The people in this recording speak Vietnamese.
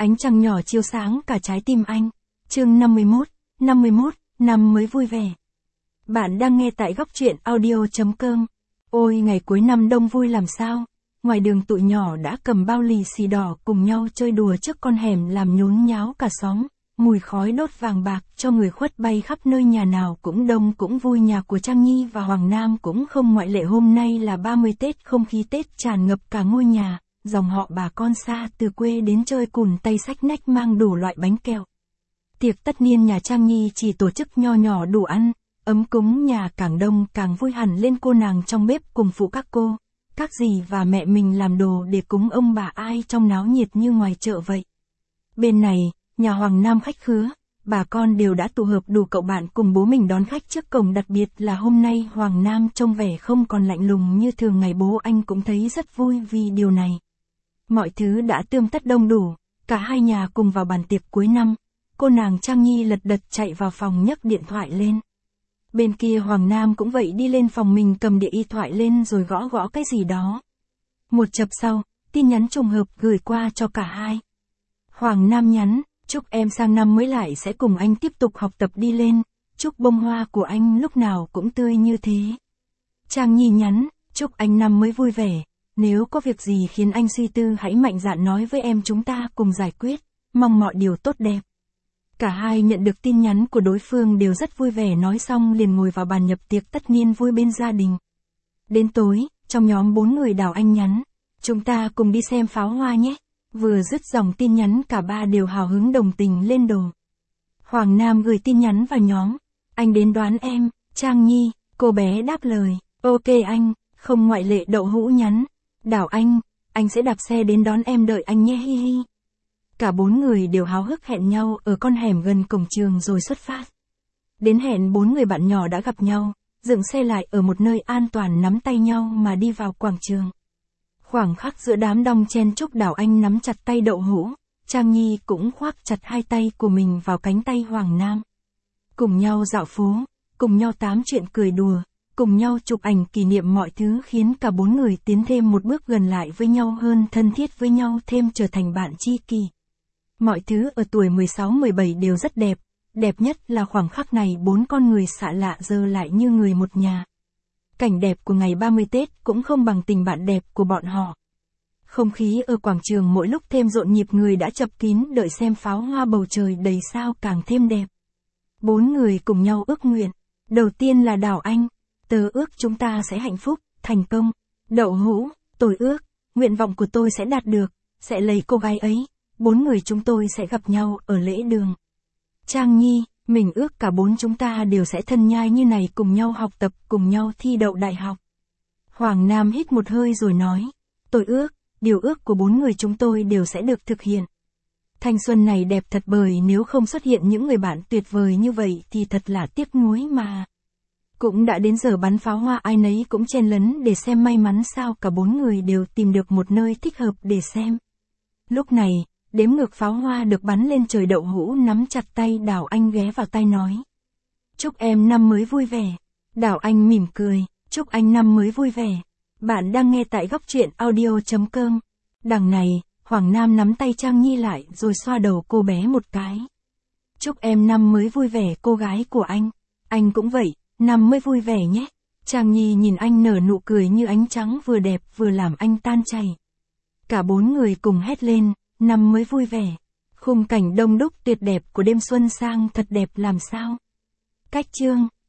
Ánh trăng nhỏ chiếu sáng cả trái tim anh. Chương 51, năm mới vui vẻ. Bạn đang nghe tại góc truyện audio.com. Ôi ngày cuối năm đông vui làm sao. Ngoài đường tụi nhỏ đã cầm bao lì xì đỏ cùng nhau chơi đùa trước con hẻm làm nhốn nháo cả xóm. Mùi khói đốt vàng bạc cho người khuất bay khắp nơi, nhà nào cũng đông cũng vui. Nhà của Trang Nhi và Hoàng Nam cũng không ngoại lệ. Hôm nay là 30 Tết, không khí Tết tràn ngập cả ngôi nhà. Dòng họ bà con xa từ quê đến chơi cùn tay xách nách mang đủ loại bánh kẹo. Tiệc tất niên nhà Trang Nhi chỉ tổ chức nho nhỏ đủ ăn, ấm cúng, nhà càng đông càng vui hẳn lên. Cô nàng trong bếp cùng phụ các cô, các dì và mẹ mình làm đồ để cúng ông bà, ai trong náo nhiệt như ngoài chợ vậy. Bên này, nhà Hoàng Nam khách khứa, bà con đều đã tụ hợp đủ cậu bạn cùng bố mình đón khách trước cổng. Đặc biệt là hôm nay Hoàng Nam trông vẻ không còn lạnh lùng như thường ngày, bố anh cũng thấy rất vui vì điều này. Mọi thứ đã tươm tất đông đủ, cả hai nhà cùng vào bàn tiệc cuối năm. Cô nàng Trang Nhi lật đật chạy vào phòng nhấc điện thoại lên. Bên kia Hoàng Nam cũng vậy, đi lên phòng mình cầm điện thoại lên rồi gõ gõ cái gì đó. Một chập sau, tin nhắn trùng hợp gửi qua cho cả hai. Hoàng Nam nhắn, chúc em sang năm mới lại sẽ cùng anh tiếp tục học tập đi lên, chúc bông hoa của anh lúc nào cũng tươi như thế. Trang Nhi nhắn, chúc anh năm mới vui vẻ. Nếu có việc gì khiến anh suy tư hãy mạnh dạn nói với em, chúng ta cùng giải quyết, mong mọi điều tốt đẹp. Cả hai nhận được tin nhắn của đối phương đều rất vui vẻ, nói xong liền ngồi vào bàn nhập tiệc tất niên vui bên gia đình. Đến tối, trong nhóm 4 người Đào Anh nhắn, chúng ta cùng đi xem pháo hoa nhé. Vừa dứt dòng tin nhắn cả ba đều hào hứng đồng tình lên đồ. Hoàng Nam gửi tin nhắn vào nhóm, anh đến đón em. Trang Nhi, cô bé đáp lời, ok anh, không ngoại lệ. Đậu Hũ nhắn, Đào anh sẽ đạp xe đến đón em, đợi anh nhé hi hi. Cả 4 người đều háo hức hẹn nhau ở con hẻm gần cổng trường rồi xuất phát. Đến hẹn 4 người bạn nhỏ đã gặp nhau, dựng xe lại ở một nơi an toàn, nắm tay nhau mà đi vào quảng trường. Khoảng khắc giữa đám đông chen chúc, Đào Anh nắm chặt tay Đậu Hũ, Trang Nhi cũng khoác chặt hai tay của mình vào cánh tay Hoàng Nam. Cùng nhau dạo phố, cùng nhau tám chuyện cười đùa, cùng nhau chụp ảnh kỷ niệm, mọi thứ khiến cả 4 người tiến thêm một bước gần lại với nhau hơn, thân thiết với nhau thêm, trở thành bạn tri kỷ. Mọi thứ ở tuổi 16-17 đều rất đẹp, đẹp nhất là khoảng khắc này 4 con người xạ lạ giờ lại như người một nhà. Cảnh đẹp của ngày 30 Tết cũng không bằng tình bạn đẹp của bọn họ. Không khí ở quảng trường mỗi lúc thêm rộn nhịp, người đã chật kín đợi xem pháo hoa, bầu trời đầy sao càng thêm đẹp. 4 người cùng nhau ước nguyện. Đầu tiên là Đào Anh, tớ ước chúng ta sẽ hạnh phúc, thành công. Đậu Hũ, tôi ước, nguyện vọng của tôi sẽ đạt được, sẽ lấy cô gái ấy. 4 người chúng tôi sẽ gặp nhau ở lễ đường. Trang Nhi, mình ước cả 4 chúng ta đều sẽ thân nhai như này, cùng nhau học tập, cùng nhau thi đậu đại học. Hoàng Nam hít một hơi rồi nói, tôi ước, điều ước của 4 người chúng tôi đều sẽ được thực hiện. Thanh xuân này đẹp thật, bởi nếu không xuất hiện những người bạn tuyệt vời như vậy thì thật là tiếc nuối mà. Cũng đã đến giờ bắn pháo hoa, ai nấy cũng chen lấn để xem. May mắn sao cả 4 người đều tìm được một nơi thích hợp để xem. Lúc này, đếm ngược pháo hoa được bắn lên trời. Đậu Hũ nắm chặt tay Đào Anh ghé vào tai nói, chúc em năm mới vui vẻ. Đào Anh mỉm cười, chúc anh năm mới vui vẻ. Bạn đang nghe tại góc truyện audio.com. Đằng này, Hoàng Nam nắm tay Trang Nhi lại rồi xoa đầu cô bé một cái. Chúc em năm mới vui vẻ cô gái của anh cũng vậy, năm mới vui vẻ nhé. Trang Nhi nhìn anh nở nụ cười như ánh trắng, vừa đẹp vừa làm anh tan chảy. Cả 4 người cùng hét lên, năm mới vui vẻ. Khung cảnh đông đúc tuyệt đẹp của đêm xuân sang thật đẹp làm sao. Cách chương